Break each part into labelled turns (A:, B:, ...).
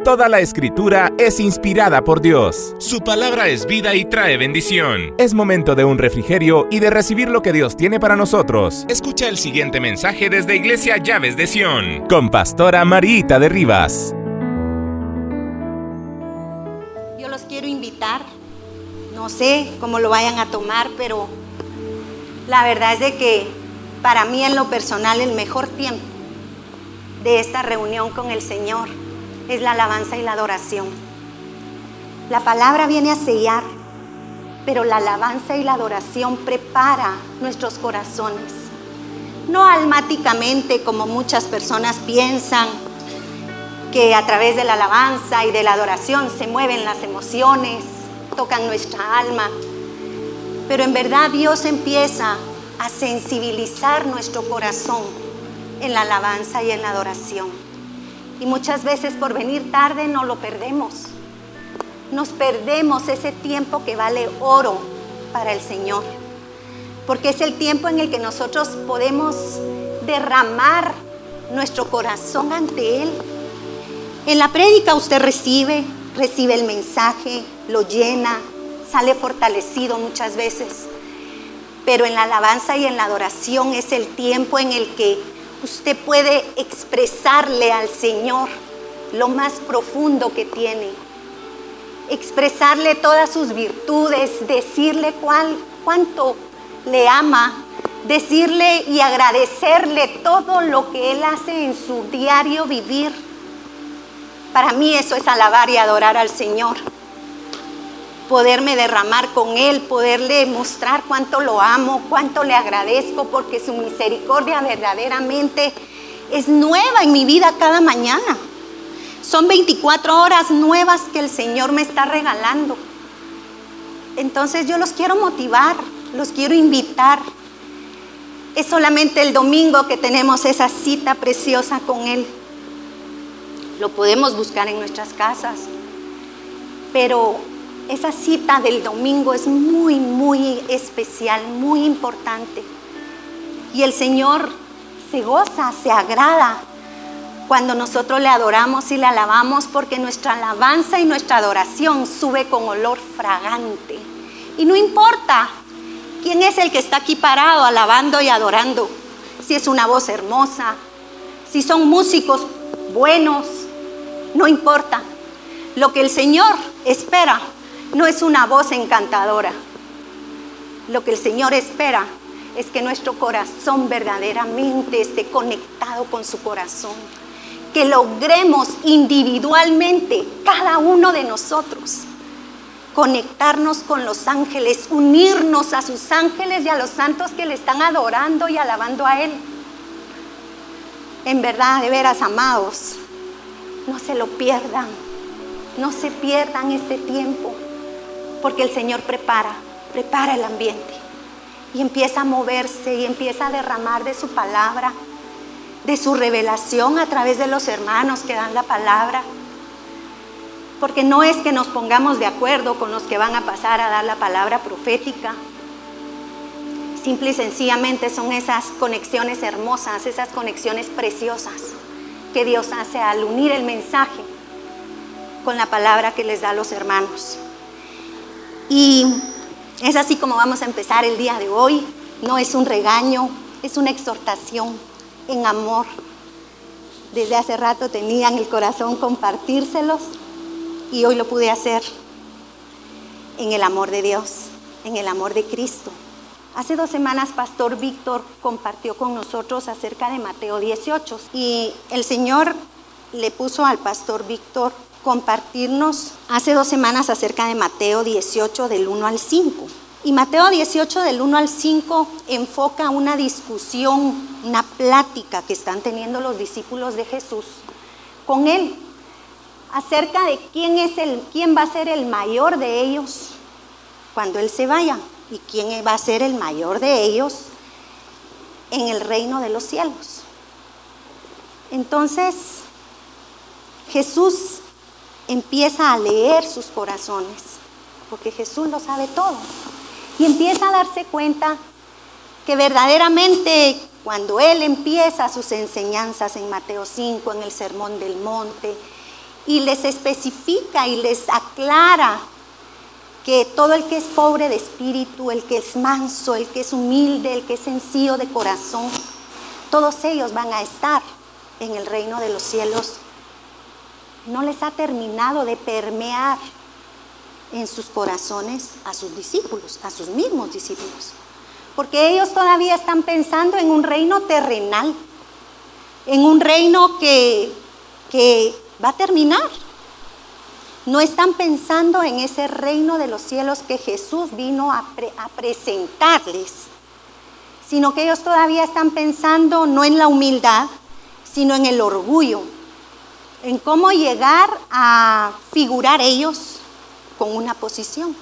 A: Toda la Escritura es inspirada por Dios.
B: Su palabra es vida y trae bendición.
A: Es momento de un refrigerio y de recibir lo que Dios tiene para nosotros.
B: Escucha el siguiente mensaje desde Iglesia Llaves de Sion,
A: con Pastora Mariita de Rivas.
C: Yo los quiero invitar, no sé cómo lo vayan a tomar, pero la verdad es de que para mí en lo personal el mejor tiempo de esta reunión con el Señor es la alabanza y la adoración. La palabra viene a sellar, pero la alabanza y la adoración prepara nuestros corazones. No almáticamente, como muchas personas piensan, que a través de la alabanza y de la adoración se mueven las emociones, tocan nuestra alma. Pero en verdad Dios empieza a sensibilizar nuestro corazón en la alabanza y en la adoración. Y muchas veces por venir tarde no lo perdemos. Nos perdemos ese tiempo que vale oro para el Señor. Porque es el tiempo en el que nosotros podemos derramar nuestro corazón ante Él. En la prédica usted recibe el mensaje, lo llena, sale fortalecido muchas veces. Pero en la alabanza y en la adoración es el tiempo en el que usted puede expresarle al Señor lo más profundo que tiene. Expresarle todas sus virtudes, decirle cuánto le ama, decirle y agradecerle todo lo que Él hace en su diario vivir. Para mí eso es alabar y adorar al Señor. Poderme derramar con Él, poderle mostrar cuánto lo amo, cuánto le agradezco, porque su misericordia verdaderamente es nueva en mi vida cada mañana. Son 24 horas nuevas que el Señor me está regalando. Entonces yo los quiero motivar, los quiero invitar. Es solamente el domingo que tenemos esa cita preciosa con Él. Lo podemos buscar en nuestras casas, pero esa cita del domingo es muy, muy especial, muy importante. Y el Señor se goza, se agrada cuando nosotros le adoramos y le alabamos, porque nuestra alabanza y nuestra adoración sube con olor fragante. Y no importa quién es el que está aquí parado alabando y adorando, si es una voz hermosa, si son músicos buenos, no importa. Lo que el Señor espera no es una voz encantadora. Lo que el Señor espera es que nuestro corazón verdaderamente esté conectado con su corazón. Que logremos individualmente, cada uno de nosotros, conectarnos con los ángeles, unirnos a sus ángeles y a los santos que le están adorando y alabando a Él. En verdad, de veras, amados, no se lo pierdan. No se pierdan este tiempo. Porque el Señor prepara el ambiente y empieza a moverse y empieza a derramar de su palabra, de su revelación a través de los hermanos que dan la palabra. Porque no es que nos pongamos de acuerdo con los que van a pasar a dar la palabra profética. Simple y sencillamente son esas conexiones hermosas, esas conexiones preciosas que Dios hace al unir el mensaje con la palabra que les da a los hermanos. Y es así como vamos a empezar el día de hoy. No es un regaño, es una exhortación en amor. Desde hace rato tenía en el corazón compartírselos y hoy lo pude hacer en el amor de Dios, en el amor de Cristo. Hace 2 semanas Pastor Víctor compartió con nosotros acerca de Mateo 18 y el Señor le puso al Pastor Víctor compartirnos hace 2 semanas acerca de Mateo 18 del 1 al 5. Y Mateo 18 del 1 al 5 enfoca una discusión, una plática que están teniendo los discípulos de Jesús con Él acerca de quién va a ser el mayor de ellos cuando Él se vaya y quién va a ser el mayor de ellos en el reino de los cielos. Entonces Jesús empieza a leer sus corazones, porque Jesús lo sabe todo, y empieza a darse cuenta que verdaderamente cuando Él empieza sus enseñanzas en Mateo 5, en el Sermón del Monte, y les especifica y les aclara que todo el que es pobre de espíritu, el que es manso, el que es humilde, el que es sencillo de corazón, todos ellos van a estar en el reino de los cielos. No les ha terminado de permear en sus corazones a sus discípulos, a sus mismos discípulos, porque ellos todavía están pensando en un reino terrenal, en un reino que va a terminar. No están pensando en ese reino de los cielos que Jesús vino a presentarles, sino que ellos todavía están pensando no en la humildad, sino en el orgullo, en cómo llegar a figurar ellos con una posición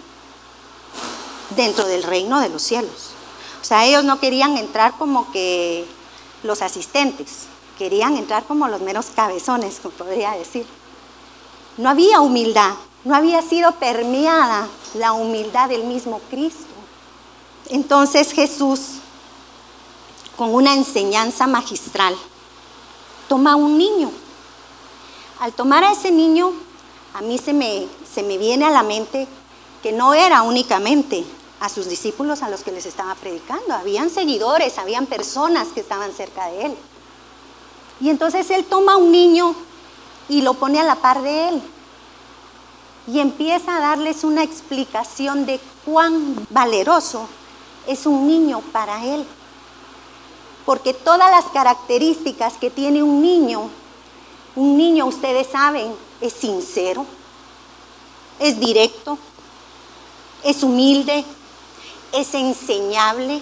C: dentro del reino de los cielos. O sea, ellos no querían entrar como que los asistentes, querían entrar como los meros cabezones, como podría decir. No había humildad, no había sido permeada la humildad del mismo Cristo. Entonces Jesús, con una enseñanza magistral, toma a un niño. Al tomar a ese niño, a mí se me viene a la mente que no era únicamente a sus discípulos a los que les estaba predicando. Habían seguidores, habían personas que estaban cerca de él. Y entonces él toma a un niño y lo pone a la par de él. Y empieza a darles una explicación de cuán valeroso es un niño para él. Porque todas las características que tiene un niño, ustedes saben, es sincero, es directo, es humilde, es enseñable,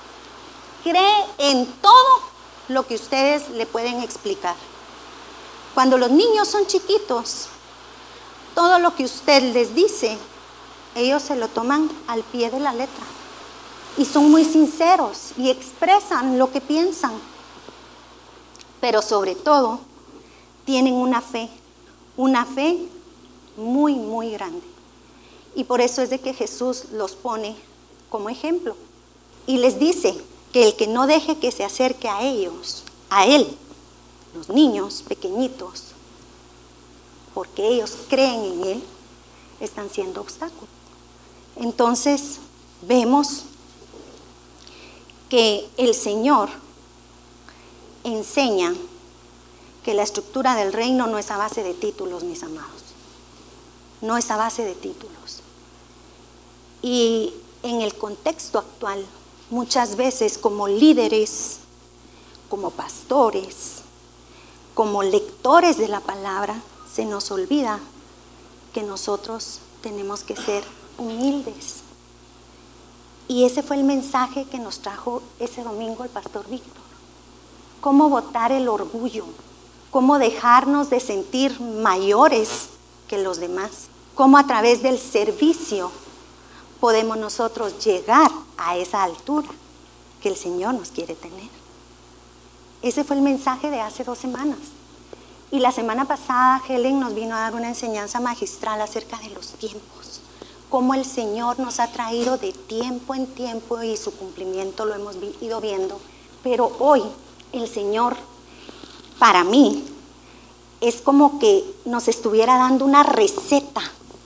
C: cree en todo lo que ustedes le pueden explicar. Cuando los niños son chiquitos, todo lo que usted les dice, ellos se lo toman al pie de la letra. Y son muy sinceros y expresan lo que piensan. Pero sobre todo, tienen una fe muy, muy grande. Y por eso es de que Jesús los pone como ejemplo. Y les dice que el que no deje que se acerque a ellos, a él, los niños pequeñitos, porque ellos creen en él, están siendo obstáculos. Entonces, vemos que el Señor enseña que la estructura del reino no es a base de títulos, mis amados. No es a base de títulos. Y en el contexto actual, muchas veces como líderes, como pastores, como lectores de la palabra, se nos olvida que nosotros tenemos que ser humildes. Y ese fue el mensaje que nos trajo ese domingo el pastor Víctor. Cómo botar el orgullo, cómo dejarnos de sentir mayores que los demás, cómo a través del servicio podemos nosotros llegar a esa altura que el Señor nos quiere tener. Ese fue el mensaje de hace 2 semanas. Y la semana pasada Helen nos vino a dar una enseñanza magistral acerca de los tiempos. Cómo el Señor nos ha traído de tiempo en tiempo y su cumplimiento lo hemos ido viendo. Pero hoy el Señor, para mí, es como que nos estuviera dando una receta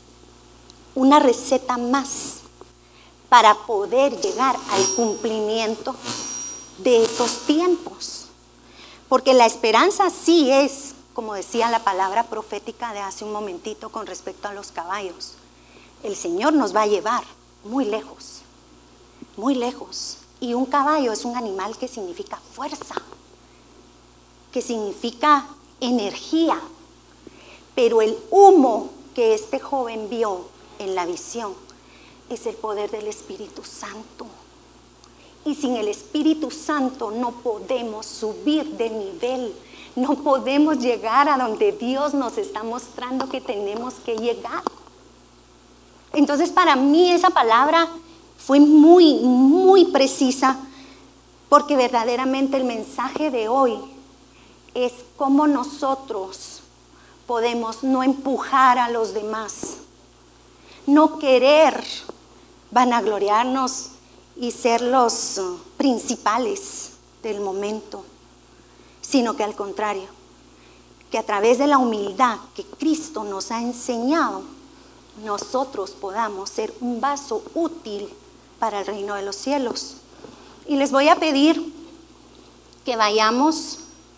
C: más para poder llegar al cumplimiento de esos tiempos. Porque la esperanza sí es, como decía la palabra profética de hace un momentito con respecto a los caballos. El Señor nos va a llevar muy lejos, muy lejos. Y un caballo es un animal que significa fuerza, que significa energía. Pero el humo que este joven vio en la visión es el poder del Espíritu Santo. Y sin el Espíritu Santo no podemos subir de nivel, no podemos llegar a donde Dios nos está mostrando que tenemos que llegar. Entonces para mí esa palabra fue muy, muy precisa, porque verdaderamente el mensaje de hoy es cómo nosotros podemos no empujar a los demás, no querer vanagloriarnos y ser los principales del momento, sino que al contrario, que a través de la humildad que Cristo nos ha enseñado, nosotros podamos ser un vaso útil para el reino de los cielos. Y les voy a pedir que vayamos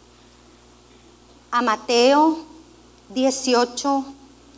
C: a Mateo 18,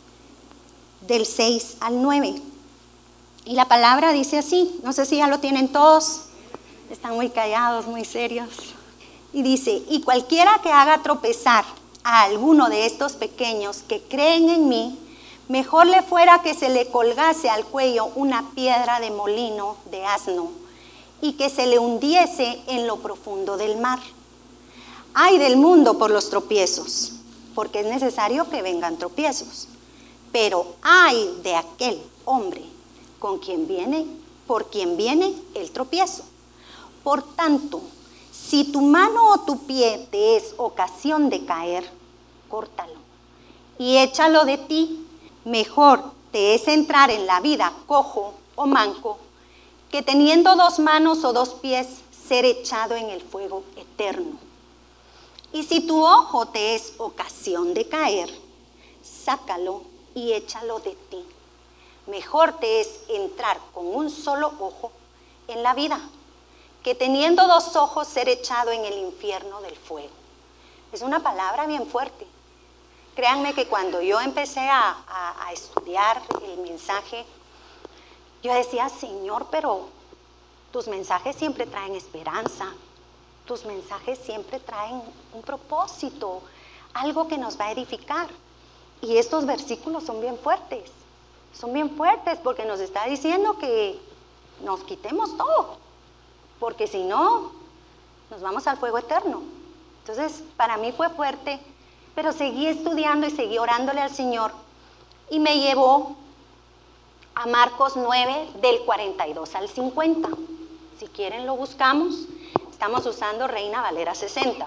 C: del 6 al 9. Y la palabra dice así, no sé si ya lo tienen todos, están muy callados, muy serios. Y dice, y cualquiera que haga tropezar a alguno de estos pequeños que creen en mí, mejor le fuera que se le colgase al cuello una piedra de molino de asno y que se le hundiese en lo profundo del mar. Ay del mundo por los tropiezos, porque es necesario que vengan tropiezos. Pero ay de aquel hombre por quien viene el tropiezo. Por tanto, si tu mano o tu pie te es ocasión de caer, córtalo y échalo de ti. Mejor te es entrar en la vida cojo o manco, que teniendo 2 manos o 2 pies, ser echado en el fuego eterno. Y si tu ojo te es ocasión de caer, sácalo y échalo de ti. Mejor te es entrar con un solo ojo en la vida, que teniendo 2 ojos ser echado en el infierno del fuego. Es una palabra bien fuerte. Créanme que cuando yo empecé a estudiar el mensaje, yo decía, Señor, pero tus mensajes siempre traen esperanza, tus mensajes siempre traen un propósito, algo que nos va a edificar. Y estos versículos son bien fuertes porque nos está diciendo que nos quitemos todo, porque si no, nos vamos al fuego eterno. Entonces, para mí fue fuerte, pero seguí estudiando y seguí orándole al Señor y me llevó a Marcos 9, del 42 al 50. Si quieren lo buscamos, estamos usando Reina Valera 60.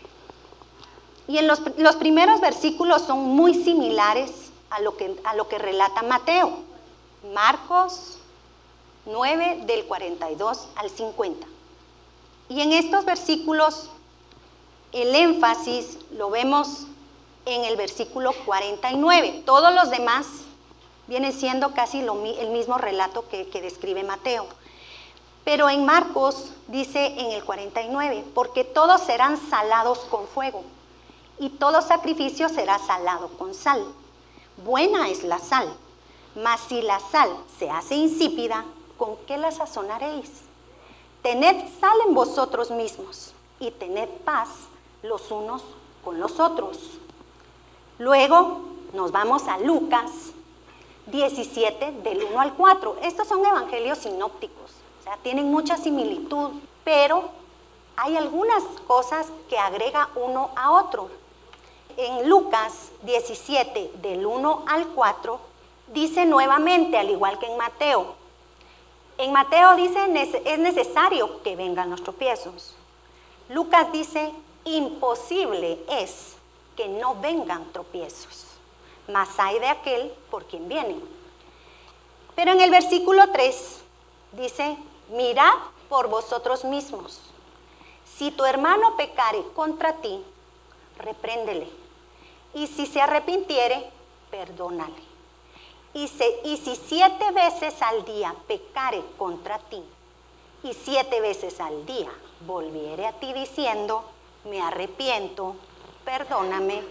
C: Y en los primeros versículos son muy similares a lo que relata Mateo. Marcos 9, del 42 al 50. Y en estos versículos el énfasis lo vemos en el versículo 49. Todos los demás vienen siendo casi el mismo relato que describe Mateo. Pero en Marcos dice en el 49, porque todos serán salados con fuego, y todo sacrificio será salado con sal. Buena es la sal, mas si la sal se hace insípida, ¿con qué la sazonaréis? Tened sal en vosotros mismos, y tened paz los unos con los otros. Luego nos vamos a Lucas 17, del 1 al 4. Estos son evangelios sinópticos, o sea, tienen mucha similitud, pero hay algunas cosas que agrega uno a otro. En Lucas 17, del 1 al 4, dice nuevamente, al igual que en Mateo. En Mateo dice, es necesario que vengan los tropiezos. Lucas dice, imposible es que no vengan tropiezos, mas hay de aquel por quien vienen. Pero en el versículo 3 dice, mirad por vosotros mismos. Si tu hermano pecare contra ti, repréndele. Y si se arrepintiere, perdónale. Y si 7 veces al día pecare contra ti, y 7 veces al día volviere a ti diciendo, me arrepiento, perdóname,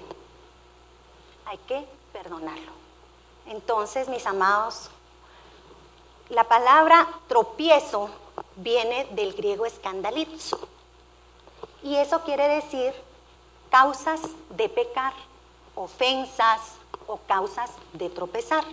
C: hay que perdonarlo. Entonces, mis amados, la palabra tropiezo viene del griego escandalizo, y eso quiere decir causas de pecar, ofensas o causas de tropezar.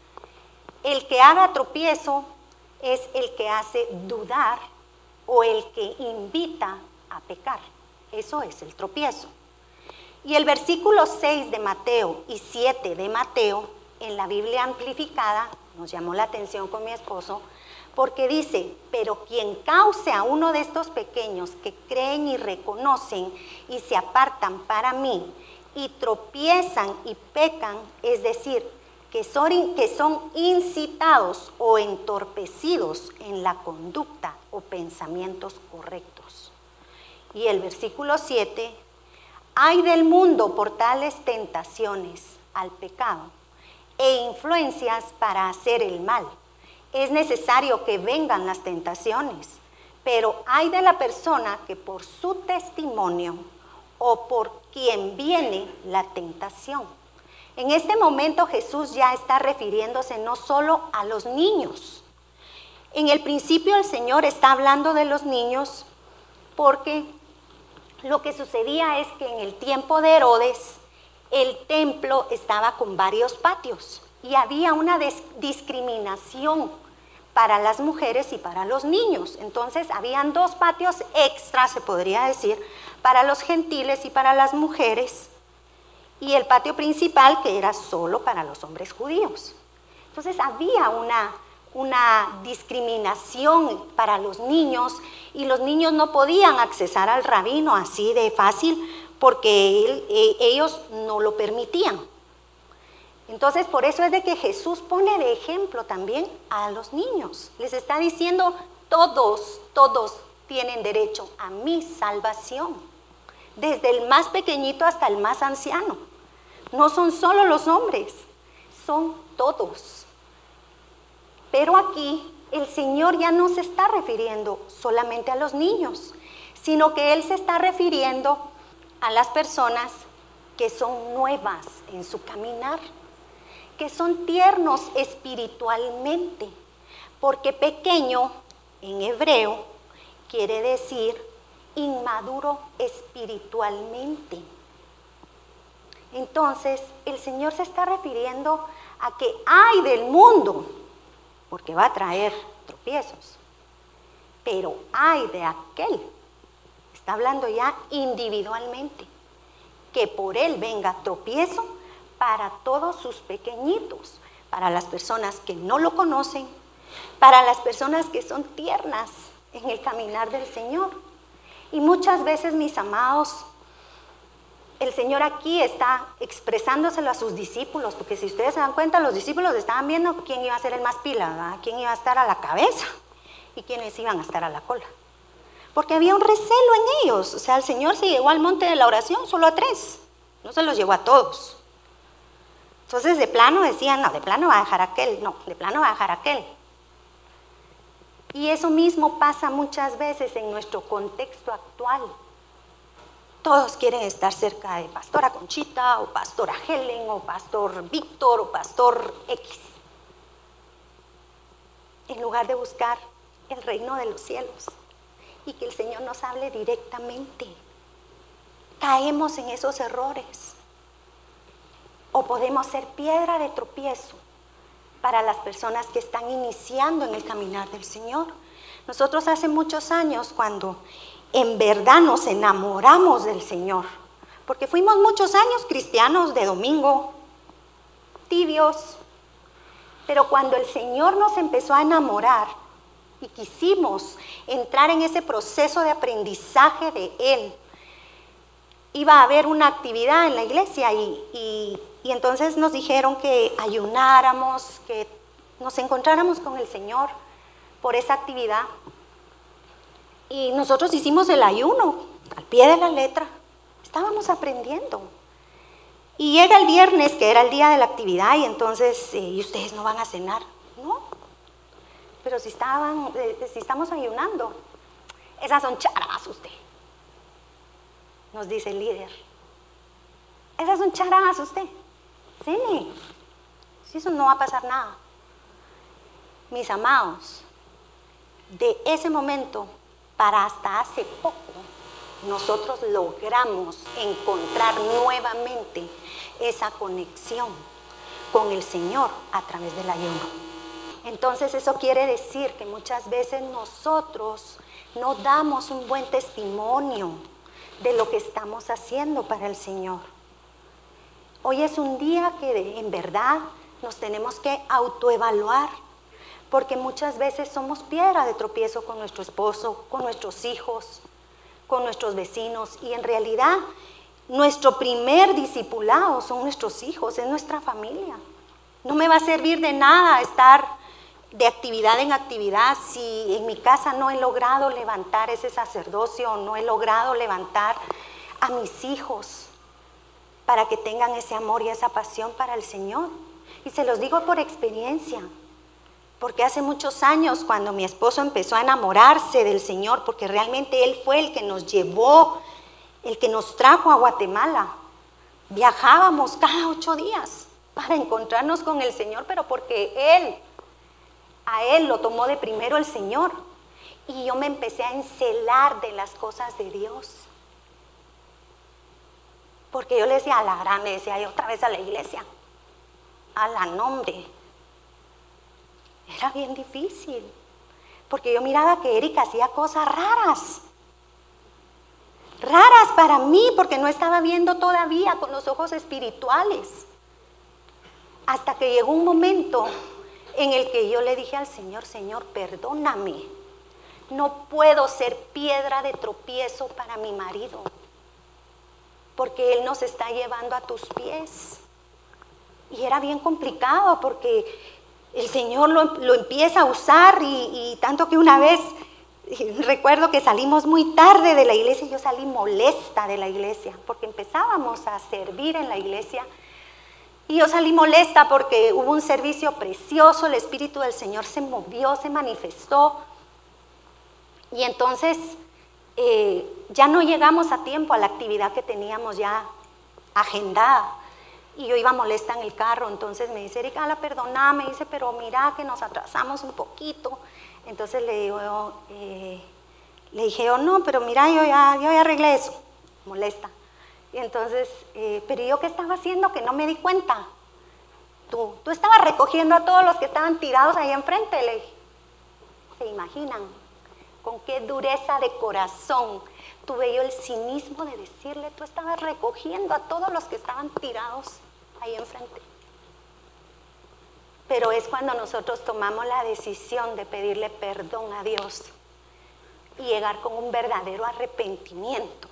C: El que haga tropiezo es el que hace dudar o el que invita a pecar. Eso es el tropiezo. Y el versículo 6 de Mateo y 7 de Mateo, en la Biblia amplificada, nos llamó la atención con mi esposo, porque dice, pero quien cause a uno de estos pequeños que creen y reconocen y se apartan para mí y tropiezan y pecan, es decir, que son incitados o entorpecidos en la conducta o pensamientos correctos. Y el versículo 7, Ay del mundo por tales tentaciones al pecado e influencias para hacer el mal. Es necesario que vengan las tentaciones, pero ay de la persona que por su testimonio o por quien viene la tentación. En este momento Jesús ya está refiriéndose no solo a los niños. En el principio el Señor está hablando de los niños porque lo que sucedía es que en el tiempo de Herodes el templo estaba con varios patios y había una discriminación para las mujeres y para los niños. Entonces habían 2 patios extras, se podría decir, para los gentiles y para las mujeres, y el patio principal que era solo para los hombres judíos. Entonces había una discriminación para los niños, y los niños no podían accesar al rabino así de fácil porque ellos no lo permitían. Entonces por eso es de que Jesús pone de ejemplo también a los niños. Les está diciendo, todos tienen derecho a mi salvación, desde el más pequeñito hasta el más anciano. No son solo los hombres, son todos. Pero aquí el Señor ya no se está refiriendo solamente a los niños, sino que Él se está refiriendo a las personas que son nuevas en su caminar, que son tiernos espiritualmente, porque pequeño en hebreo quiere decir inmaduro espiritualmente. Entonces el Señor se está refiriendo a que ay del mundo, porque va a traer tropiezos, pero ay de aquel, está hablando ya individualmente, que por él venga tropiezo para todos sus pequeñitos, para las personas que no lo conocen, para las personas que son tiernas en el caminar del Señor. Y muchas veces, mis amados, el Señor aquí está expresándoselo a sus discípulos, porque si ustedes se dan cuenta, los discípulos estaban viendo quién iba a ser el más pila, ¿verdad? Quién iba a estar a la cabeza y quiénes iban a estar a la cola. Porque había un recelo en ellos. O sea, el Señor se llevó al monte de la oración solo a 3, no se los llevó a todos. Entonces de plano decían, no, de plano va a dejar aquel, no, de plano va a dejar aquel. Y eso mismo pasa muchas veces en nuestro contexto actual. Todos quieren estar cerca de Pastora Conchita, o Pastora Helen, o Pastor Víctor, o Pastor X, en lugar de buscar el reino de los cielos y que el Señor nos hable directamente. Caemos en esos errores, o podemos ser piedra de tropiezo para las personas que están iniciando en el caminar del Señor. Nosotros hace muchos años, cuando en verdad nos enamoramos del Señor, porque fuimos muchos años cristianos de domingo, tibios, pero cuando el Señor nos empezó a enamorar y quisimos entrar en ese proceso de aprendizaje de Él, iba a haber una actividad en la iglesia y entonces nos dijeron que ayunáramos, que nos encontráramos con el Señor por esa actividad. Y nosotros hicimos el ayuno al pie de la letra, estábamos aprendiendo. Y llega el viernes, que era el día de la actividad, y entonces, ¿y ustedes no van a cenar? No, pero si estamos ayunando, esas son charadas usted, nos dice el líder. Esas son charadas usted, cene, si eso no va a pasar nada. Mis amados, de ese momento para hasta hace poco, nosotros logramos encontrar nuevamente esa conexión con el Señor a través del ayuno. Entonces eso quiere decir que muchas veces nosotros no damos un buen testimonio de lo que estamos haciendo para el Señor. Hoy es un día que en verdad nos tenemos que autoevaluar, porque muchas veces somos piedra de tropiezo con nuestro esposo, con nuestros hijos, con nuestros vecinos, y en realidad nuestro primer discipulado son nuestros hijos, es nuestra familia. No me va a servir de nada estar de actividad en actividad si en mi casa no he logrado levantar ese sacerdocio, no he logrado levantar a mis hijos. para que tengan ese amor y esa pasión para el Señor. Y se los digo por experiencia, porque hace muchos años cuando mi esposo empezó a enamorarse del Señor, porque realmente Él fue el que nos llevó, el que nos trajo a Guatemala, viajábamos cada 8 días para encontrarnos con el Señor, pero porque a Él lo tomó de primero el Señor. Y yo me empecé a encelar de las cosas de Dios. Porque yo le decía, a la grande, decía yo, otra vez a la iglesia. A la nombre. Era bien difícil. Porque yo miraba que Erika hacía cosas raras. Raras para mí, porque no estaba viendo todavía con los ojos espirituales. Hasta que llegó un momento en el que yo le dije al Señor, Señor, perdóname. No puedo ser piedra de tropiezo para mi marido, porque Él nos está llevando a tus pies. Y era bien complicado, porque el Señor lo empieza a usar, y tanto que una vez, recuerdo que salimos muy tarde de la iglesia, y yo salí molesta de la iglesia, porque empezábamos a servir en la iglesia, y yo salí molesta porque hubo un servicio precioso, el Espíritu del Señor se movió, se manifestó. Y entonces ya no llegamos a tiempo a la actividad que teníamos ya agendada. Y yo iba molesta en el carro, entonces me dice, Erika, perdóname, me dice, pero mira que nos atrasamos un poquito. Entonces le dije yo, no, pero mira, yo ya arreglé eso, molesta. Y entonces, pero yo qué estaba haciendo que no me di cuenta. Tú estabas recogiendo a todos los que estaban tirados ahí enfrente, le dije. ¿Se imaginan? Con qué dureza de corazón tuve yo el cinismo de decirle, tú estabas recogiendo a todos los que estaban tirados ahí enfrente. Pero es cuando nosotros tomamos la decisión de pedirle perdón a Dios y llegar con un verdadero arrepentimiento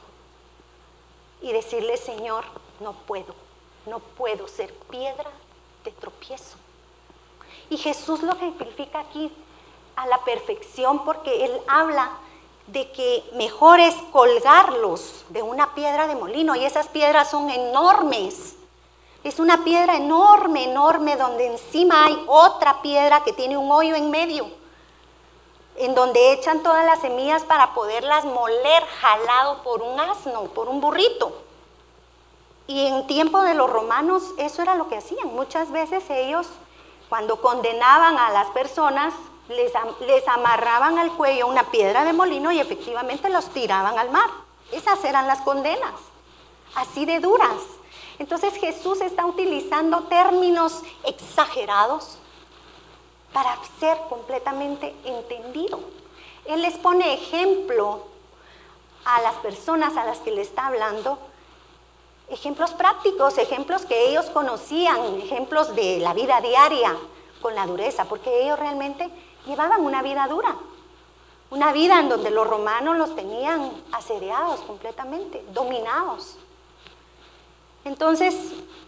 C: y decirle, Señor, no puedo ser piedra de tropiezo. Y Jesús lo ejemplifica aquí a la perfección, porque Él habla de que mejor es colgarlos de una piedra de molino, y esas piedras son enormes. Es una piedra enorme, enorme, donde encima hay otra piedra que tiene un hoyo en medio, en donde echan todas las semillas para poderlas moler, jalado por un asno, por un burrito. Y en tiempo de los romanos eso era lo que hacían. Muchas veces ellos, cuando condenaban a las personas, les amarraban al cuello una piedra de molino y efectivamente los tiraban al mar. Esas eran las condenas, así de duras. Entonces Jesús está utilizando términos exagerados para ser completamente entendido. Él les pone ejemplo a las personas a las que le está hablando, ejemplos prácticos, ejemplos que ellos conocían, ejemplos de la vida diaria con la dureza, porque ellos realmente llevaban una vida dura, una vida en donde los romanos los tenían asediados completamente, dominados. Entonces,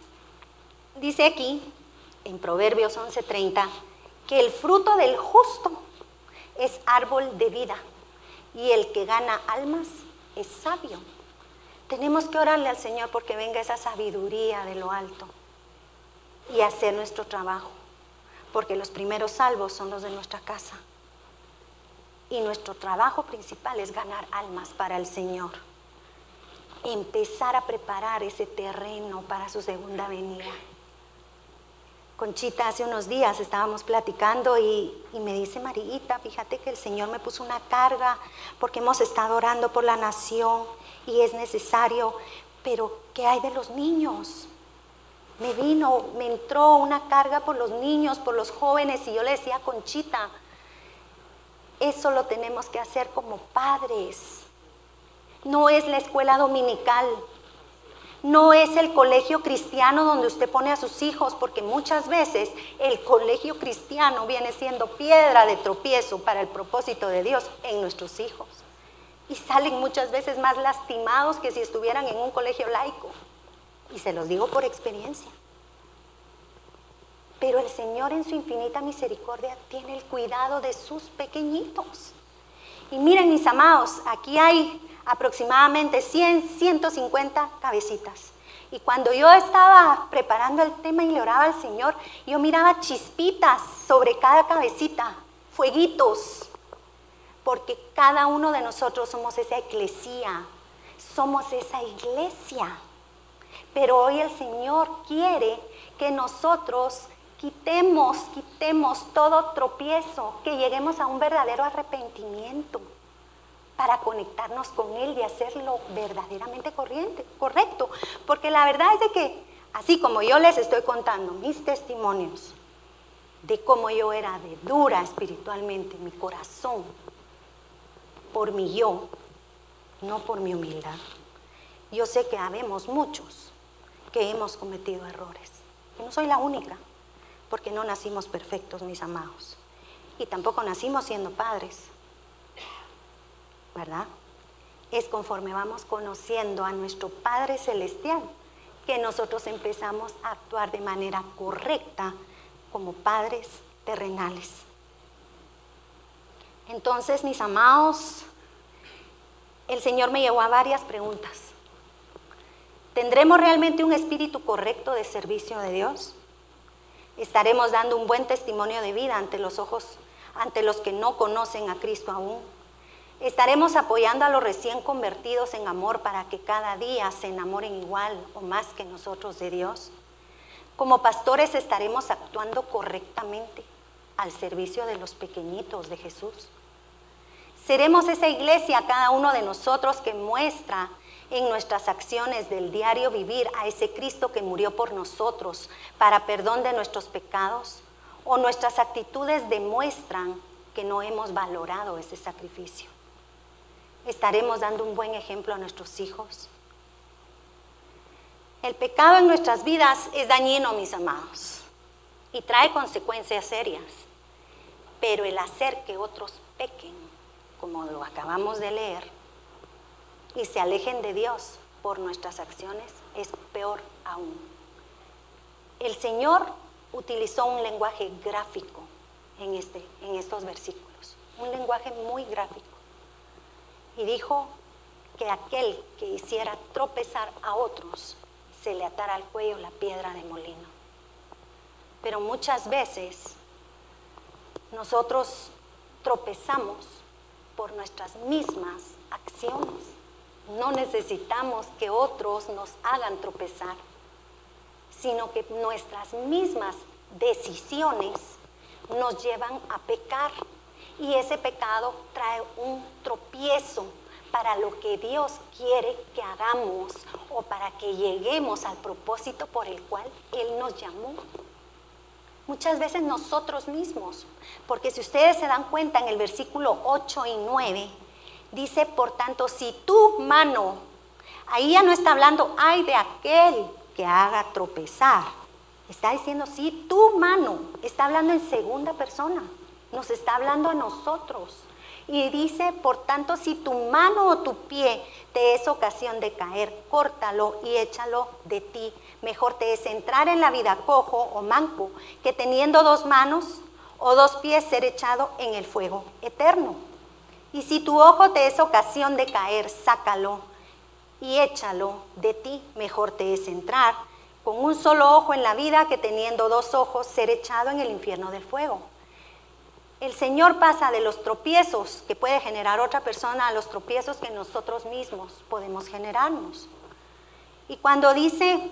C: dice aquí, en Proverbios 11:30, que el fruto del justo es árbol de vida, y el que gana almas es sabio. Tenemos que orarle al Señor porque venga esa sabiduría de lo alto y hacer nuestro trabajo. Porque los primeros salvos son los de nuestra casa. Y nuestro trabajo principal es ganar almas para el Señor. Empezar a preparar ese terreno para su segunda venida. Conchita, hace unos días estábamos platicando y me dice, Marita, fíjate que el Señor me puso una carga porque hemos estado orando por la nación y es necesario, pero ¿qué hay de los niños? Me entró una carga por los niños, por los jóvenes, y yo le decía a Conchita, eso lo tenemos que hacer como padres. No es la escuela dominical, no es el colegio cristiano donde usted pone a sus hijos, porque muchas veces el colegio cristiano viene siendo piedra de tropiezo para el propósito de Dios en nuestros hijos. Y salen muchas veces más lastimados que si estuvieran en un colegio laico. Y se los digo por experiencia. Pero el Señor en su infinita misericordia tiene el cuidado de sus pequeñitos. Y miren, mis amados, aquí hay aproximadamente 100, 150 cabecitas. Y cuando yo estaba preparando el tema y le oraba al Señor, yo miraba chispitas sobre cada cabecita, fueguitos, porque cada uno de nosotros somos esa eclesía, somos esa iglesia. Pero hoy el Señor quiere que nosotros quitemos todo tropiezo, que lleguemos a un verdadero arrepentimiento para conectarnos con Él y hacerlo verdaderamente correcto. Porque la verdad es de que, así como yo les estoy contando mis testimonios de cómo yo era de dura espiritualmente, mi corazón, por mi yo, no por mi humildad. Yo sé que habemos muchos que hemos cometido errores. Y no soy la única, porque no nacimos perfectos, mis amados. Y tampoco nacimos siendo padres, ¿verdad? Es conforme vamos conociendo a nuestro Padre Celestial que nosotros empezamos a actuar de manera correcta como padres terrenales. Entonces, mis amados, el Señor me llevó a varias preguntas. ¿Tendremos realmente un espíritu correcto de servicio de Dios? ¿Estaremos dando un buen testimonio de vida ante los que no conocen a Cristo aún? ¿Estaremos apoyando a los recién convertidos en amor para que cada día se enamoren igual o más que nosotros de Dios? Como pastores, ¿estaremos actuando correctamente al servicio de los pequeñitos de Jesús? ¿Seremos esa iglesia, cada uno de nosotros, que muestra en nuestras acciones del diario vivir a ese Cristo que murió por nosotros para perdón de nuestros pecados? ¿O nuestras actitudes demuestran que no hemos valorado ese sacrificio? ¿Estaremos dando un buen ejemplo a nuestros hijos? El pecado en nuestras vidas es dañino, mis amados, y trae consecuencias serias. Pero el hacer que otros pequen, como lo acabamos de leer, y se alejen de Dios por nuestras acciones, es peor aún. El Señor utilizó un lenguaje gráfico en estos versículos, un lenguaje muy gráfico. Y dijo que aquel que hiciera tropezar a otros, se le atara al cuello la piedra de molino. Pero muchas veces nosotros tropezamos por nuestras mismas acciones. No necesitamos que otros nos hagan tropezar, sino que nuestras mismas decisiones nos llevan a pecar. Y ese pecado trae un tropiezo para lo que Dios quiere que hagamos o para que lleguemos al propósito por el cual Él nos llamó. Muchas veces nosotros mismos, porque si ustedes se dan cuenta en el versículo 8 y 9, dice, por tanto, si tu mano, ahí ya no está hablando, ay de aquel que haga tropezar. Está diciendo, si tu mano, está hablando en segunda persona, nos está hablando a nosotros. Y dice, por tanto, si tu mano o tu pie te es ocasión de caer, córtalo y échalo de ti. Mejor te es entrar en la vida cojo o manco, que teniendo 2 manos o 2 pies ser echado en el fuego eterno. Y si tu ojo te es ocasión de caer, sácalo y échalo de ti. Mejor te es entrar con un solo ojo en la vida, que teniendo 2 ojos ser echado en el infierno del fuego. El Señor pasa de los tropiezos que puede generar otra persona a los tropiezos que nosotros mismos podemos generarnos. Y cuando dice,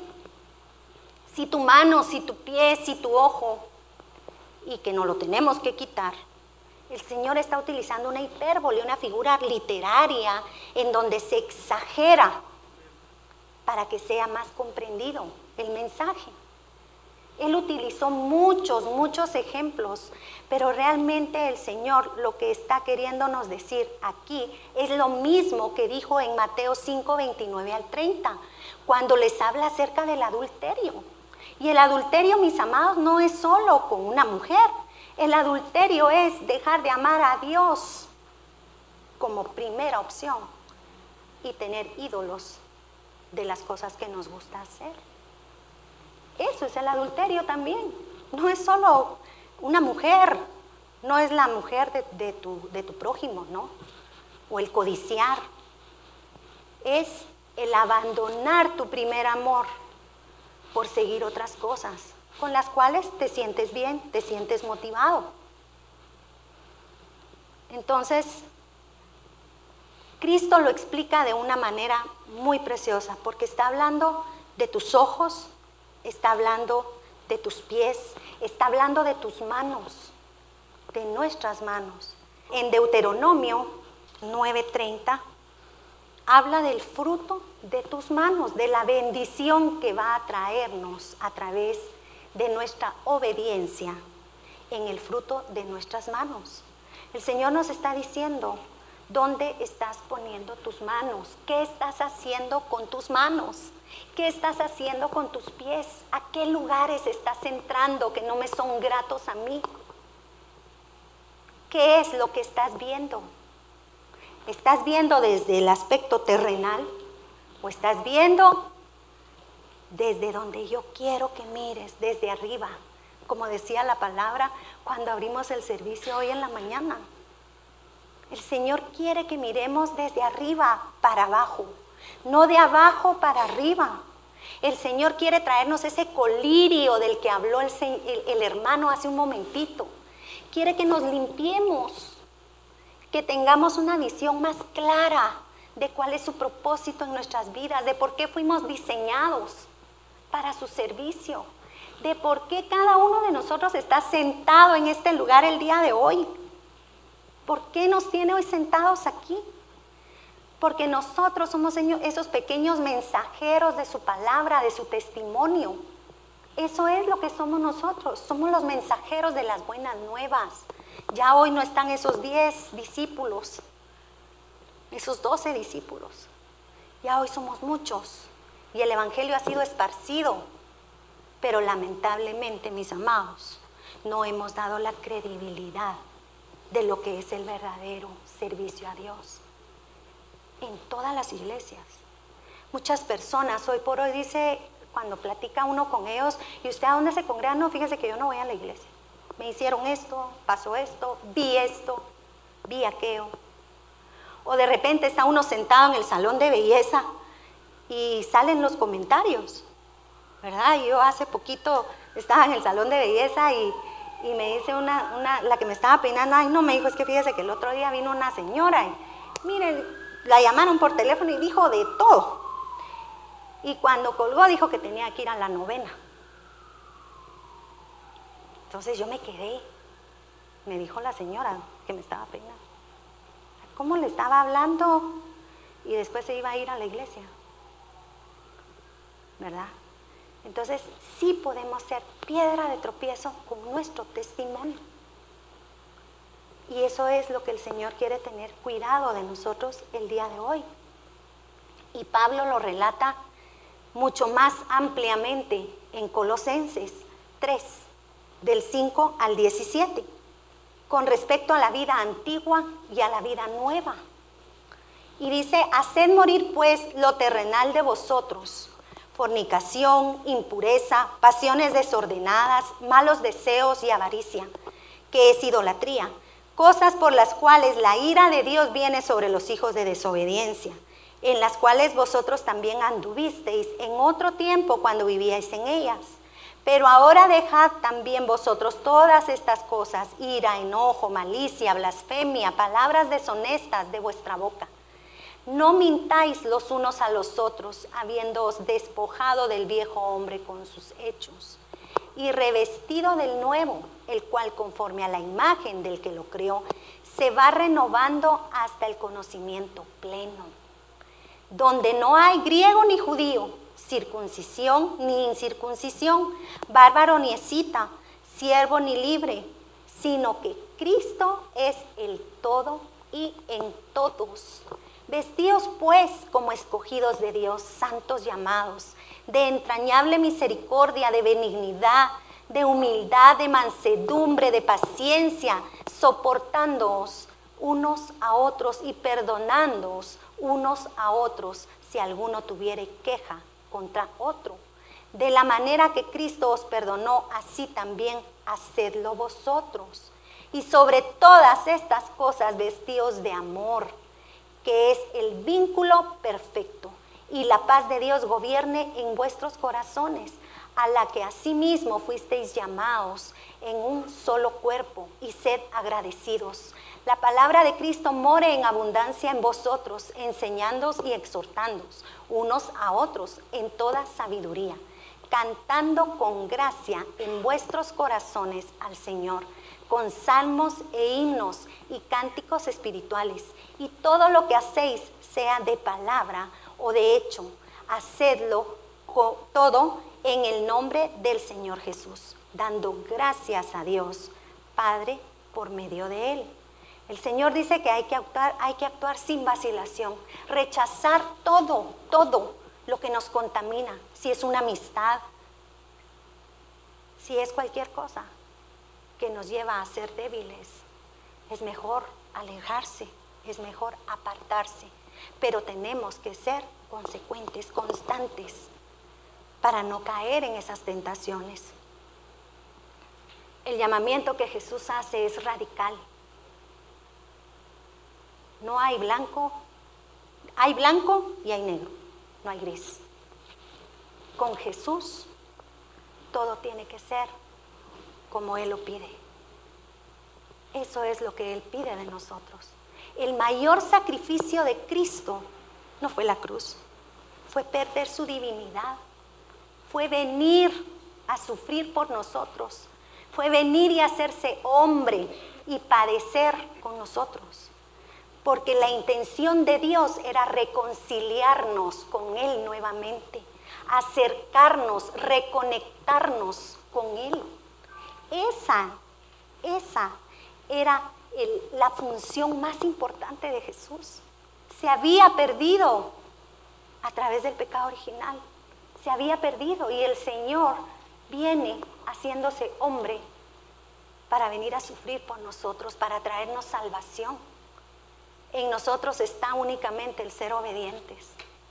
C: si tu mano, si tu pie, si tu ojo, y que no lo tenemos que quitar, el Señor está utilizando una hipérbole, una figura literaria en donde se exagera para que sea más comprendido el mensaje. Él utilizó muchos ejemplos, pero realmente el Señor lo que está queriéndonos decir aquí es lo mismo que dijo en Mateo 5, 29 al 30, cuando les habla acerca del adulterio. Y el adulterio, mis amados, no es solo con una mujer. El adulterio es dejar de amar a Dios como primera opción y tener ídolos de las cosas que nos gusta hacer. Eso es el adulterio también. No es solo una mujer, no es la mujer de tu prójimo, ¿no? O el codiciar. Es el abandonar tu primer amor por seguir otras cosas con las cuales te sientes bien, te sientes motivado. Entonces, Cristo lo explica de una manera muy preciosa, porque está hablando de tus ojos, está hablando de tus pies, está hablando de tus manos, de nuestras manos. En Deuteronomio 9:30 habla del fruto de tus manos, de la bendición que va a traernos a través de nuestra obediencia en el fruto de nuestras manos. El Señor nos está diciendo, ¿dónde estás poniendo tus manos? ¿Qué estás haciendo con tus manos? ¿Qué estás haciendo con tus pies? ¿A qué lugares estás entrando que no me son gratos a mí? ¿Qué es lo que estás viendo? ¿Estás viendo desde el aspecto terrenal o estás viendo desde donde yo quiero que mires, desde arriba? Como decía la palabra cuando abrimos el servicio hoy en la mañana. El Señor quiere que miremos desde arriba para abajo, no de abajo para arriba. El Señor quiere traernos ese colirio del que habló el hermano hace un momentito. Quiere que nos limpiemos, que tengamos una visión más clara de cuál es su propósito en nuestras vidas, de por qué fuimos diseñados para su servicio, de por qué cada uno de nosotros está sentado en este lugar el día de hoy. ¿Por qué nos tiene hoy sentados aquí? Porque nosotros somos esos pequeños mensajeros de su palabra, de su testimonio. Eso es lo que somos nosotros. Somos los mensajeros de las buenas nuevas. Ya hoy no están esos 10 discípulos, esos 12 discípulos. Ya hoy somos muchos y el evangelio ha sido esparcido. Pero lamentablemente, mis amados, no hemos dado la credibilidad de lo que es el verdadero servicio a Dios en todas las iglesias. Muchas personas hoy por hoy dice, cuando platica uno con ellos, ¿y usted a dónde se congrega? No, fíjese que yo no voy a la iglesia. Me hicieron esto, pasó esto, vi aquello. O de repente está uno sentado en el salón de belleza y salen los comentarios, ¿verdad? Yo hace poquito estaba en el salón de belleza y me dice la que me estaba peinando, ay no, me dijo, es que fíjese que el otro día vino una señora y mire, la llamaron por teléfono y dijo de todo. Y cuando colgó dijo que tenía que ir a la novena. Entonces yo me quedé, me dijo la señora que me estaba peinando, ¿cómo le estaba hablando? Y después se iba a ir a la iglesia, ¿verdad? Entonces sí podemos ser piedra de tropiezo con nuestro testimonio. Y eso es lo que el Señor quiere tener cuidado de nosotros el día de hoy. Y Pablo lo relata mucho más ampliamente en Colosenses 3, del 5 al 17, con respecto a la vida antigua y a la vida nueva. Y dice, haced morir pues lo terrenal de vosotros, fornicación, impureza, pasiones desordenadas, malos deseos y avaricia, que es idolatría, cosas por las cuales la ira de Dios viene sobre los hijos de desobediencia, en las cuales vosotros también anduvisteis en otro tiempo cuando vivíais en ellas. Pero ahora dejad también vosotros todas estas cosas, ira, enojo, malicia, blasfemia, palabras deshonestas de vuestra boca. No mintáis los unos a los otros, habiéndoos despojado del viejo hombre con sus hechos, y revestido del nuevo, el cual conforme a la imagen del que lo creó, se va renovando hasta el conocimiento pleno, donde no hay griego ni judío, circuncisión ni incircuncisión, bárbaro ni escita, siervo ni libre, sino que Cristo es el todo y en todos. Vestíos pues como escogidos de Dios, santos llamados, de entrañable misericordia, de benignidad, de humildad, de mansedumbre, de paciencia, soportándoos unos a otros y perdonándoos unos a otros si alguno tuviere queja contra otro. De la manera que Cristo os perdonó, así también hacedlo vosotros. Y sobre todas estas cosas vestíos de amor, que es el vínculo perfecto, y la paz de Dios gobierne en vuestros corazones, a la que asimismo fuisteis llamados en un solo cuerpo, y sed agradecidos. La palabra de Cristo more en abundancia en vosotros, enseñándoos y exhortándoos unos a otros en toda sabiduría, cantando con gracia en vuestros corazones al Señor, con salmos e himnos y cánticos espirituales. Y todo lo que hacéis, sea de palabra o de hecho, hacedlo todo en el nombre del Señor Jesús, dando gracias a Dios Padre por medio de Él. El Señor dice que hay que actuar sin vacilación, rechazar todo lo que nos contamina, si es una amistad, si es cualquier cosa que nos lleva a ser débiles. Es mejor alejarse, es mejor apartarse, pero tenemos que ser consecuentes, constantes, para no caer en esas tentaciones. El llamamiento que Jesús hace es radical. No hay blanco y hay negro, no hay gris. Con Jesús todo tiene que ser como Él lo pide. Eso es lo que Él pide de nosotros. El mayor sacrificio de Cristo no fue la cruz, fue perder su divinidad, fue venir a sufrir por nosotros, fue venir y hacerse hombre y padecer con nosotros. Porque la intención de Dios era reconciliarnos con Él nuevamente, acercarnos, reconectarnos con Él. Esa era la función más importante de Jesús. Se había perdido a través del pecado original, se había perdido, y el Señor viene haciéndose hombre para venir a sufrir por nosotros, para traernos salvación. En nosotros está únicamente el ser obedientes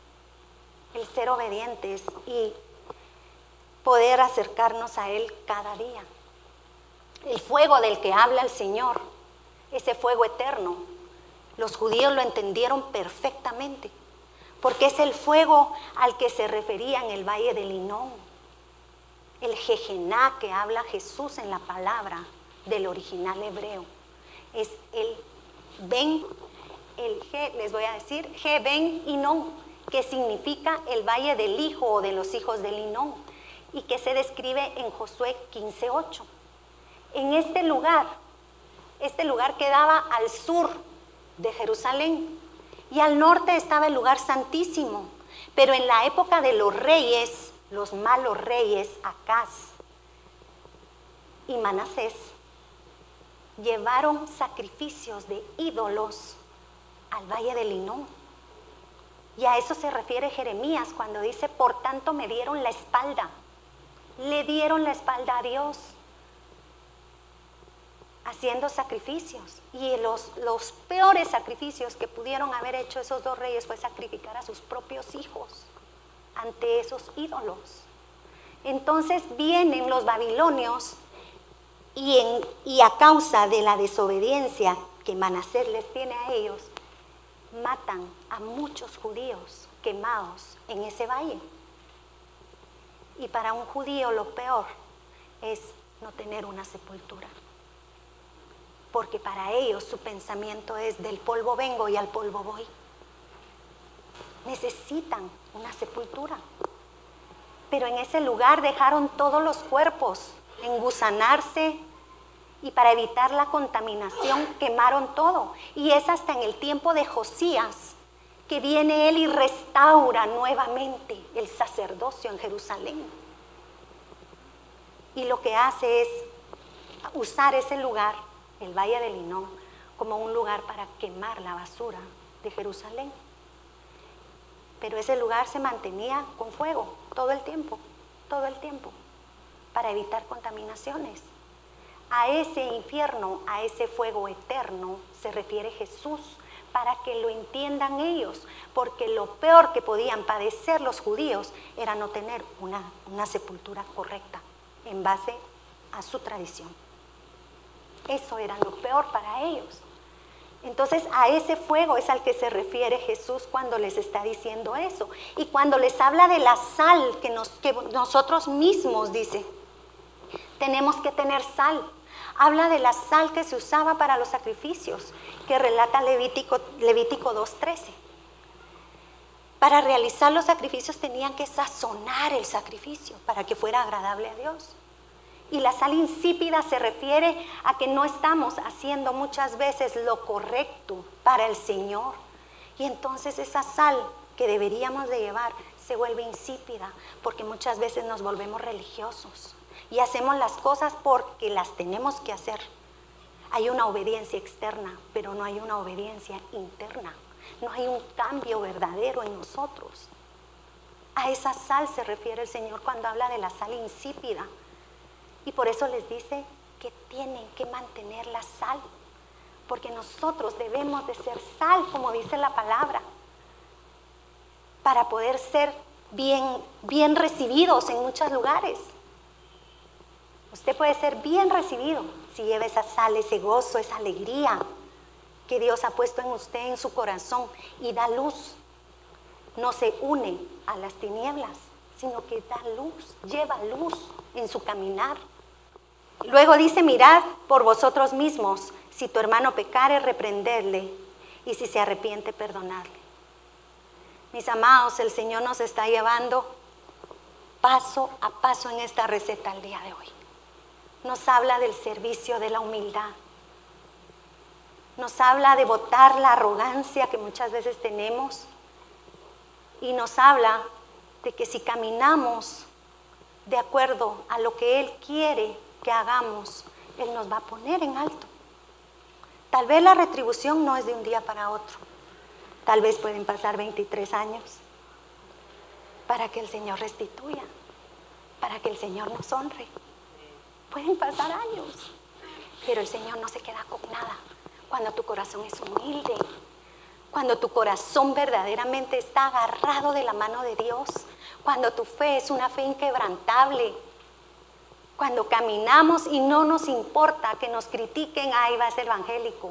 C: y poder acercarnos a Él cada día. El fuego del que habla el Señor, ese fuego eterno, los judíos lo entendieron perfectamente, porque es el fuego al que se refería en el valle del Hinnom, el Jejená que habla Jesús en la palabra del original hebreo. Es el Ben, les voy a decir, Ben Hinnom, que significa el valle del hijo o de los hijos del Hinnom, y que se describe en Josué 15:8. En este lugar quedaba al sur de Jerusalén, y al norte estaba el lugar santísimo. Pero en la época de los reyes, los malos reyes, Acaz y Manasés, llevaron sacrificios de ídolos al valle del Hinnom. Y a eso se refiere Jeremías cuando dice: por tanto me dieron la espalda. Le dieron la espalda a Dios haciendo sacrificios. Y los peores sacrificios que pudieron haber hecho esos dos reyes fue sacrificar a sus propios hijos ante esos ídolos. Entonces vienen los babilonios y a causa de la desobediencia que Manasés les tiene a ellos, matan a muchos judíos quemados en ese valle. Y para un judío lo peor es no tener una sepultura, porque para ellos su pensamiento es: del polvo vengo y al polvo voy. Necesitan una sepultura. Pero en ese lugar dejaron todos los cuerpos engusanarse, y para evitar la contaminación quemaron todo. Y es hasta en el tiempo de Josías que viene él y restaura nuevamente el sacerdocio en Jerusalén. Y lo que hace es usar ese lugar, el Valle del Hinnom, como un lugar para quemar la basura de Jerusalén. Pero ese lugar se mantenía con fuego todo el tiempo, para evitar contaminaciones. A ese infierno, a ese fuego eterno se refiere Jesús, para que lo entiendan ellos, porque lo peor que podían padecer los judíos era no tener una sepultura correcta en base a su tradición. Eso era lo peor para ellos. Entonces a ese fuego es al que se refiere Jesús cuando les está diciendo eso. Y cuando les habla de la sal que nosotros mismos, dice, tenemos que tener sal. Habla de la sal que se usaba para los sacrificios, que relata Levítico 2:13. Para realizar los sacrificios tenían que sazonar el sacrificio para que fuera agradable a Dios. Y la sal insípida se refiere a que no estamos haciendo muchas veces lo correcto para el Señor. Y entonces esa sal que deberíamos de llevar se vuelve insípida, porque muchas veces nos volvemos religiosos y hacemos las cosas porque las tenemos que hacer. Hay una obediencia externa, pero no hay una obediencia interna. No hay un cambio verdadero en nosotros. A esa sal se refiere el Señor cuando habla de la sal insípida. Y por eso les dice que tienen que mantener la sal, porque nosotros debemos de ser sal, como dice la palabra, para poder ser bien recibidos en muchos lugares. Usted puede ser bien recibido si lleva esa sal, ese gozo, esa alegría que Dios ha puesto en usted, en su corazón, y da luz. No se une a las tinieblas, sino que da luz, lleva luz en su caminar. Luego dice, mirad por vosotros mismos, si tu hermano pecare, reprendedle, y si se arrepiente, perdonadle. Mis amados, el Señor nos está llevando paso a paso en esta receta el día de hoy. Nos habla del servicio, de la humildad. Nos habla de botar la arrogancia que muchas veces tenemos. Y nos habla de que si caminamos de acuerdo a lo que Él quiere que hagamos, Él nos va a poner en alto. Tal vez la retribución no es de un día para otro. Tal vez pueden pasar 23 años para que el Señor restituya, para que el Señor nos honre. Pueden pasar años, pero el Señor no se queda con nada. Cuando tu corazón es humilde, cuando tu corazón verdaderamente está agarrado de la mano de Dios, cuando tu fe es una fe inquebrantable, cuando caminamos y no nos importa que nos critiquen, ahí va a ser evangélico,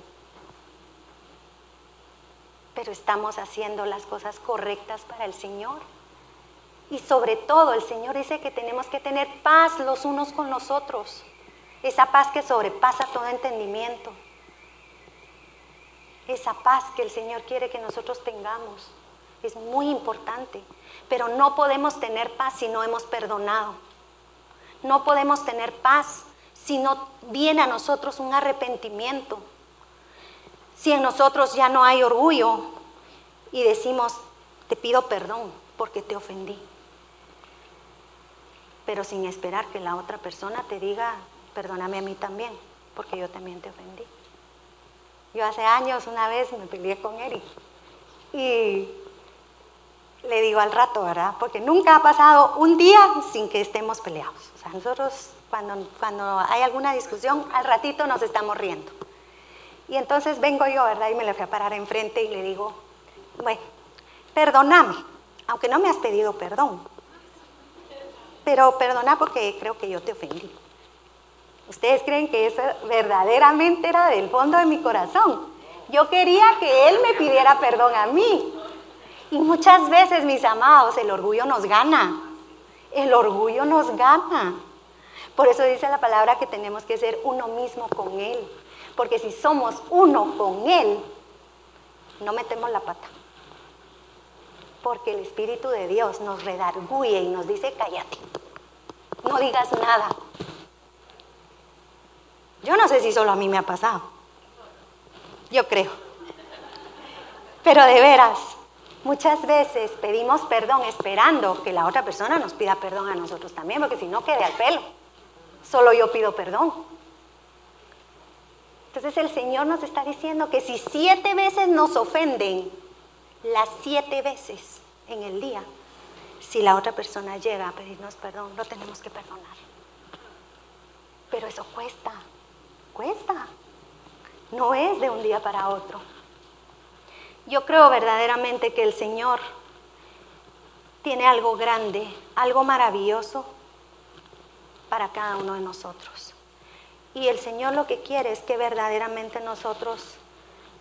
C: pero estamos haciendo las cosas correctas para el Señor. Y sobre todo el Señor dice que tenemos que tener paz los unos con los otros, esa paz que sobrepasa todo entendimiento, esa paz que el Señor quiere que nosotros tengamos. Es muy importante, pero no podemos tener paz si no hemos perdonado. No podemos tener paz si no viene a nosotros un arrepentimiento. Si en nosotros ya no hay orgullo y decimos, te pido perdón porque te ofendí. Pero sin esperar que la otra persona te diga, perdóname a mí también, porque yo también te ofendí. Yo hace años una vez me peleé con Eric y le digo al rato, ¿verdad? Porque nunca ha pasado un día sin que estemos peleados. O sea, nosotros cuando hay alguna discusión, al ratito nos estamos riendo. Y entonces vengo yo, ¿verdad? Y me le fui a parar enfrente y le digo, bueno, perdóname, aunque no me has pedido perdón, pero perdona porque creo que yo te ofendí. ¿Ustedes creen que eso verdaderamente era del fondo de mi corazón? Yo quería que Él me pidiera perdón a mí. Y muchas veces, mis amados, el orgullo nos gana. El orgullo nos gana. Por eso dice la palabra que tenemos que ser uno mismo con Él. Porque si somos uno con Él, no metemos la pata. Porque el Espíritu de Dios nos redarguye y nos dice, cállate, no digas nada. Yo no sé si solo a mí me ha pasado. Yo creo. Pero de veras, muchas veces pedimos perdón esperando que la otra persona nos pida perdón a nosotros también, porque si no quede al pelo. Solo yo pido perdón. Entonces el Señor nos está diciendo que si 7 veces nos ofenden, las 7 veces en el día, si la otra persona llega a pedirnos perdón, lo tenemos que perdonar. Pero eso cuesta. No es de un día para otro. Yo creo verdaderamente que el Señor tiene algo grande, algo maravilloso para cada uno de nosotros. Y el Señor lo que quiere es que verdaderamente nosotros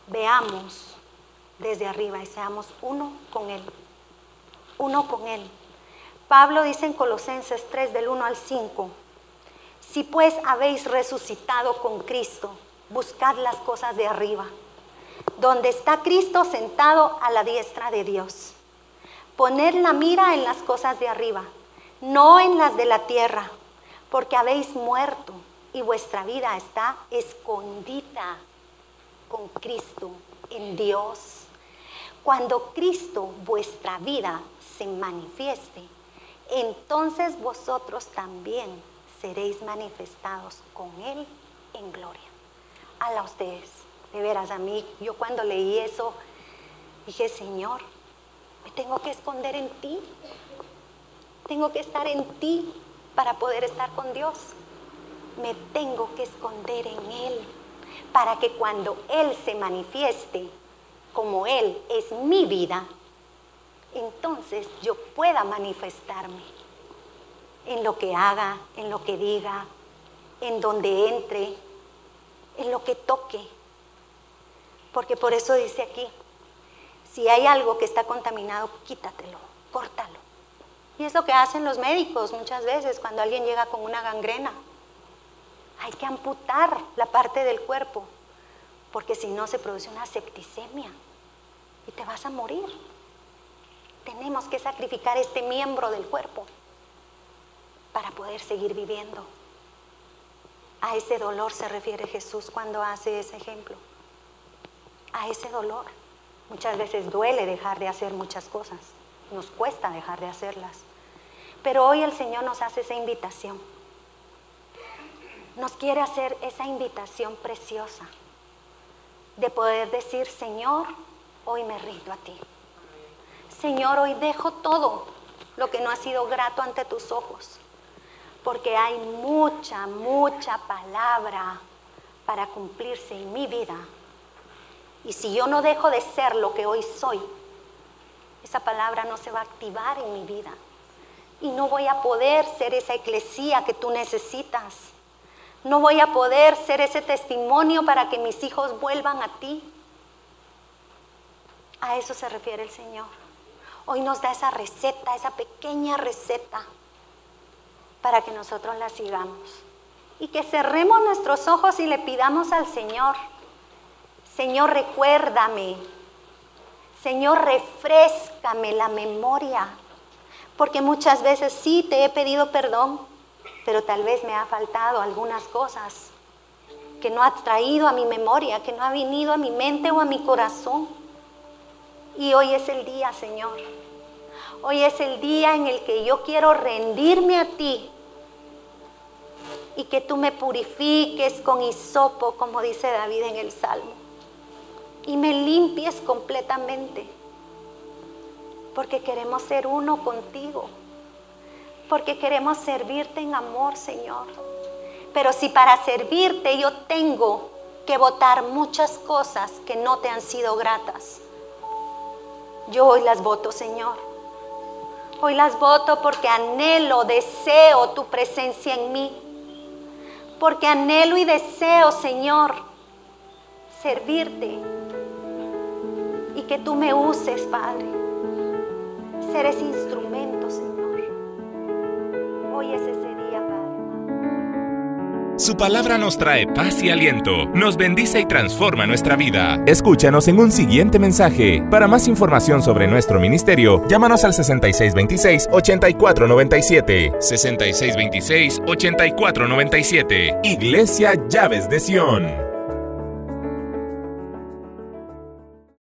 C: veamos desde arriba y seamos uno con Él. Uno con Él. Pablo dice en Colosenses 3, del 1 al 5, si pues habéis resucitado con Cristo, buscad las cosas de arriba, donde está Cristo sentado a la diestra de Dios. Poned la mira en las cosas de arriba, no en las de la tierra, porque habéis muerto y vuestra vida está escondida con Cristo en Dios. Cuando Cristo, vuestra vida, se manifieste, entonces vosotros también seréis manifestados con Él en gloria. A ustedes, de veras, a mí, yo cuando leí eso, dije, Señor, me tengo que esconder en ti. Tengo que estar en ti para poder estar con Dios. Me tengo que esconder en Él para que cuando Él se manifieste, como Él es mi vida, entonces yo pueda manifestarme en lo que haga, en lo que diga, en donde entre, en lo que toque. Porque por eso dice aquí, si hay algo que está contaminado, quítatelo, córtalo. Y es lo que hacen los médicos muchas veces cuando alguien llega con una gangrena. Hay que amputar la parte del cuerpo, porque si no se produce una septicemia y te vas a morir. Tenemos que sacrificar este miembro del cuerpo para poder seguir viviendo. A ese dolor se refiere Jesús cuando hace ese ejemplo. A ese dolor. Muchas veces duele dejar de hacer muchas cosas. Nos cuesta dejar de hacerlas. Pero hoy el Señor nos hace esa invitación. Nos quiere hacer esa invitación preciosa de poder decir, Señor, hoy me rindo a ti. Señor, hoy dejo todo lo que no ha sido grato ante tus ojos, porque hay mucha, mucha palabra para cumplirse en mi vida. Y si yo no dejo de ser lo que hoy soy, esa palabra no se va a activar en mi vida. Y no voy a poder ser esa eclesía que tú necesitas. No voy a poder ser ese testimonio para que mis hijos vuelvan a ti. A eso se refiere el Señor. Hoy nos da esa receta, esa pequeña receta, para que nosotros la sigamos. Y que cerremos nuestros ojos y le pidamos al Señor, Señor, recuérdame. Señor, refréscame la memoria. Porque muchas veces sí te he pedido perdón, pero tal vez me ha faltado algunas cosas que no ha traído a mi memoria, que no ha venido a mi mente o a mi corazón. Y hoy es el día, Señor. Hoy es el día en el que yo quiero rendirme a ti y que tú me purifiques con hisopo, como dice David en el Salmo, y me limpies completamente, porque queremos ser uno contigo, porque queremos servirte en amor, Señor. Pero si para servirte yo tengo que botar muchas cosas que no te han sido gratas, yo hoy las voto, Señor. Hoy las voto porque anhelo, deseo tu presencia en mí. Porque anhelo y deseo, Señor, servirte. Y que tú me uses, Padre. Ser ese instrumento, Señor. Hoy es ese día, Padre.
B: Su palabra nos trae paz y aliento, nos bendice y transforma nuestra vida.
A: Escúchanos en un siguiente mensaje. Para más información sobre nuestro ministerio, llámanos al 6626-8497.
B: 6626-8497.
A: Iglesia Llaves de Sion.